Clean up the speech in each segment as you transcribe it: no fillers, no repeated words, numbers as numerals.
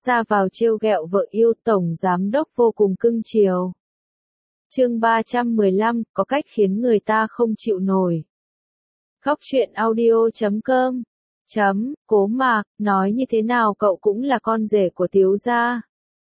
ra vào trêu ghẹo vợ yêu, tổng giám đốc vô cùng cưng chiều. Chương 315, có cách khiến người ta không chịu nổi. Góc truyện audio.com. Cố Mạc, nói như thế nào cậu cũng là con rể của Tiếu gia.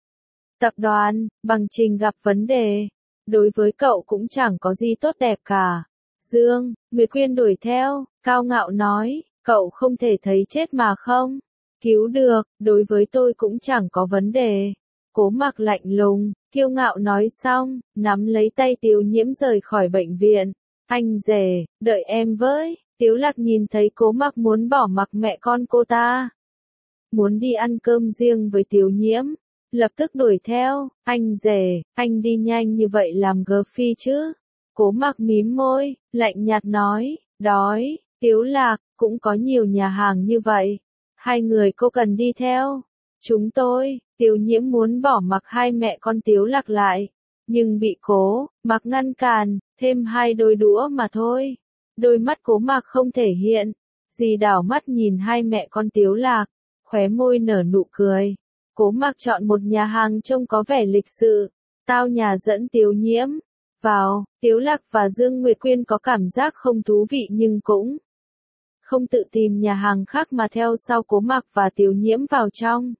Tập đoàn, Bằng Trình gặp vấn đề. Đối với cậu cũng chẳng có gì tốt đẹp cả. Dương Nguyệt Quyên đuổi theo, cao ngạo nói, cậu không thể thấy chết mà không cứu được, đối với tôi cũng chẳng có vấn đề. Cố Mạc lạnh lùng, kiêu ngạo nói xong, nắm lấy tay Tiếu Nhiễm rời khỏi bệnh viện. Anh rể, đợi em với. Tiếu Lạc nhìn thấy Cố Mạc muốn bỏ mặc mẹ con cô ta, muốn đi ăn cơm riêng với Tiếu Nhiễm, lập tức đuổi theo. Anh rể, anh đi nhanh như vậy làm gờ phi chứ? Cố Mạc mím môi, lạnh nhạt nói, đói. Tiếu Lạc, cũng có nhiều nhà hàng như vậy, hai người cô cần đi theo. Chúng tôi, Tiếu Nhiễm muốn bỏ mặc hai mẹ con Tiếu Lạc lại, nhưng bị Cố Mạc ngăn cản, thêm hai đôi đũa mà thôi. Đôi mắt Cố Mạc không thể hiện gì, đảo mắt nhìn hai mẹ con Tiếu Lạc, khóe môi nở nụ cười. Cố Mạc chọn một nhà hàng trông có vẻ lịch sự, tao nhà dẫn Tiếu Nhiễm vào. Tiếu Lạc và Dương Nguyệt Quyên có cảm giác không thú vị nhưng cũng không tự tìm nhà hàng khác mà theo sau Cố Mạc và Tiếu Nhiễm vào trong.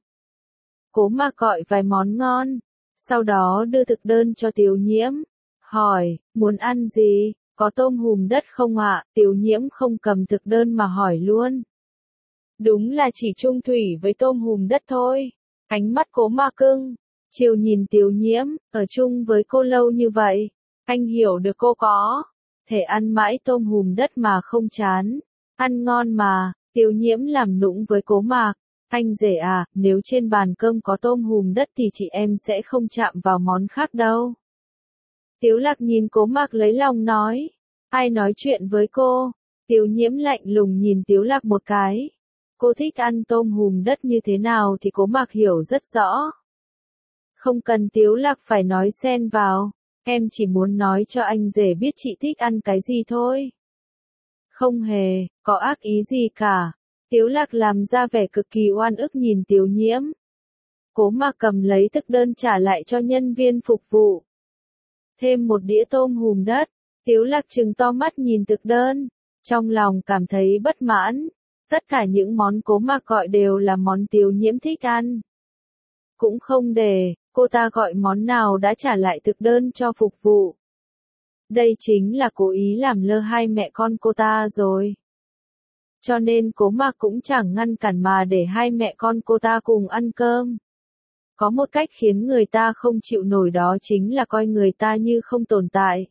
Cố Mạc gọi vài món ngon, sau đó đưa thực đơn cho Tiếu Nhiễm, hỏi, muốn ăn gì, có tôm hùm đất không ạ? Tiếu Nhiễm không cầm thực đơn mà hỏi luôn. Đúng là chỉ trung thủy với tôm hùm đất thôi. Ánh mắt Cố Mạc cưng chiều nhìn Tiếu Nhiễm, ở chung với cô lâu như vậy, anh hiểu được cô có thể ăn mãi tôm hùm đất mà không chán. Ăn ngon mà. Tiếu Nhiễm làm nũng với Cố Mạc, anh rể à, nếu trên bàn cơm có tôm hùm đất thì chị em sẽ không chạm vào món khác đâu. Tiếu Lạc nhìn Cố Mạc lấy lòng nói, ai nói chuyện với cô? Tiếu Nhiễm lạnh lùng nhìn Tiếu Lạc một cái. Cô thích ăn tôm hùm đất như thế nào thì Cố Mạc hiểu rất rõ. Không cần Tiếu Lạc phải nói xen vào, em chỉ muốn nói cho anh rể biết chị thích ăn cái gì thôi. Không hề có ác ý gì cả. Tiếu Lạc làm ra vẻ cực kỳ oan ức nhìn Tiếu Nhiễm. Cố Mạc cầm lấy thực đơn trả lại cho nhân viên phục vụ. Thêm một đĩa tôm hùm đất. Tiếu Lạc trừng to mắt nhìn thực đơn, trong lòng cảm thấy bất mãn. Tất cả những món Cố Mạc gọi đều là món Tiếu Nhiễm thích ăn. Cũng không để cô ta gọi món nào đã trả lại thực đơn cho phục vụ. Đây chính là cố ý làm lơ hai mẹ con cô ta rồi. Cho nên Cố Mạc cũng chẳng ngăn cản mà để hai mẹ con cô ta cùng ăn cơm. Có một cách khiến người ta không chịu nổi, đó chính là coi người ta như không tồn tại.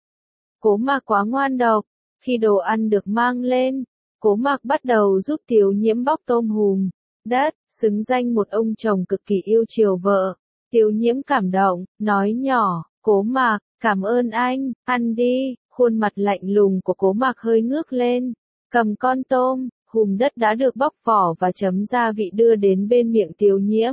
Cố Mạc quá ngoan độc. Khi đồ ăn được mang lên, Cố Mạc bắt đầu giúp Tiếu Nhiễm bóc tôm hùm đất, xứng danh một ông chồng cực kỳ yêu chiều vợ. Tiếu Nhiễm cảm động, nói nhỏ, Cố Mạc, cảm ơn anh, ăn đi. Khuôn mặt lạnh lùng của Cố Mạc hơi ngước lên, cầm con tôm hùm đất đã được bóc vỏ và chấm gia vị đưa đến bên miệng Tiếu Nhiễm.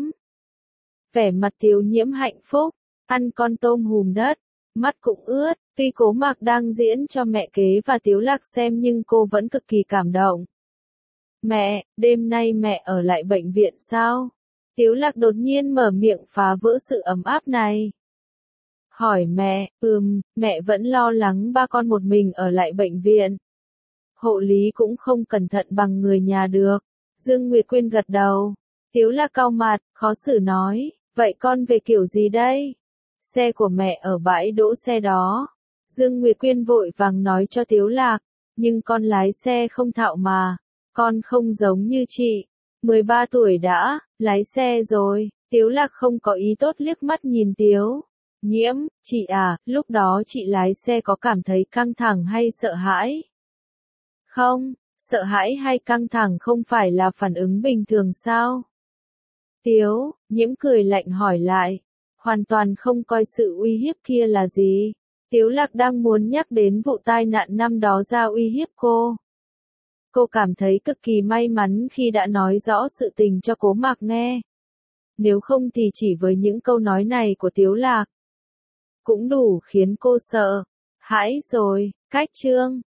Vẻ mặt Tiếu Nhiễm hạnh phúc, ăn con tôm hùm đất, mắt cũng ướt. Tuy Cố Mạc đang diễn cho mẹ kế và Tiếu Lạc xem nhưng cô vẫn cực kỳ cảm động. Mẹ, đêm nay mẹ ở lại bệnh viện sao? Tiếu Lạc đột nhiên mở miệng phá vỡ sự ấm áp này. Hỏi mẹ, mẹ vẫn lo lắng ba con một mình ở lại bệnh viện. Hộ lý cũng không cẩn thận bằng người nhà được. Dương Nguyệt Quyên gật đầu. Tiếu Lạc cau mặt, khó xử nói, vậy con về kiểu gì đây? Xe của mẹ ở bãi đỗ xe đó. Dương Nguyệt Quyên vội vàng nói cho Tiếu Lạc, nhưng con lái xe không thạo mà. Con không giống như chị, 13 tuổi đã lái xe rồi. Tiếu Lạc không có ý tốt liếc mắt nhìn Tiếu Nhiễm, chị à, lúc đó chị lái xe có cảm thấy căng thẳng hay sợ hãi? Không, sợ hãi hay căng thẳng không phải là phản ứng bình thường sao? Tiếu Nhiễm cười lạnh hỏi lại, hoàn toàn không coi sự uy hiếp kia là gì. Tiếu Lạc đang muốn nhắc đến vụ tai nạn năm đó ra uy hiếp cô. Cô cảm thấy cực kỳ may mắn khi đã nói rõ sự tình cho Cố Mạc nghe. Nếu không thì chỉ với những câu nói này của Tiếu Lạc cũng đủ khiến cô sợ hãi rồi. Cách chương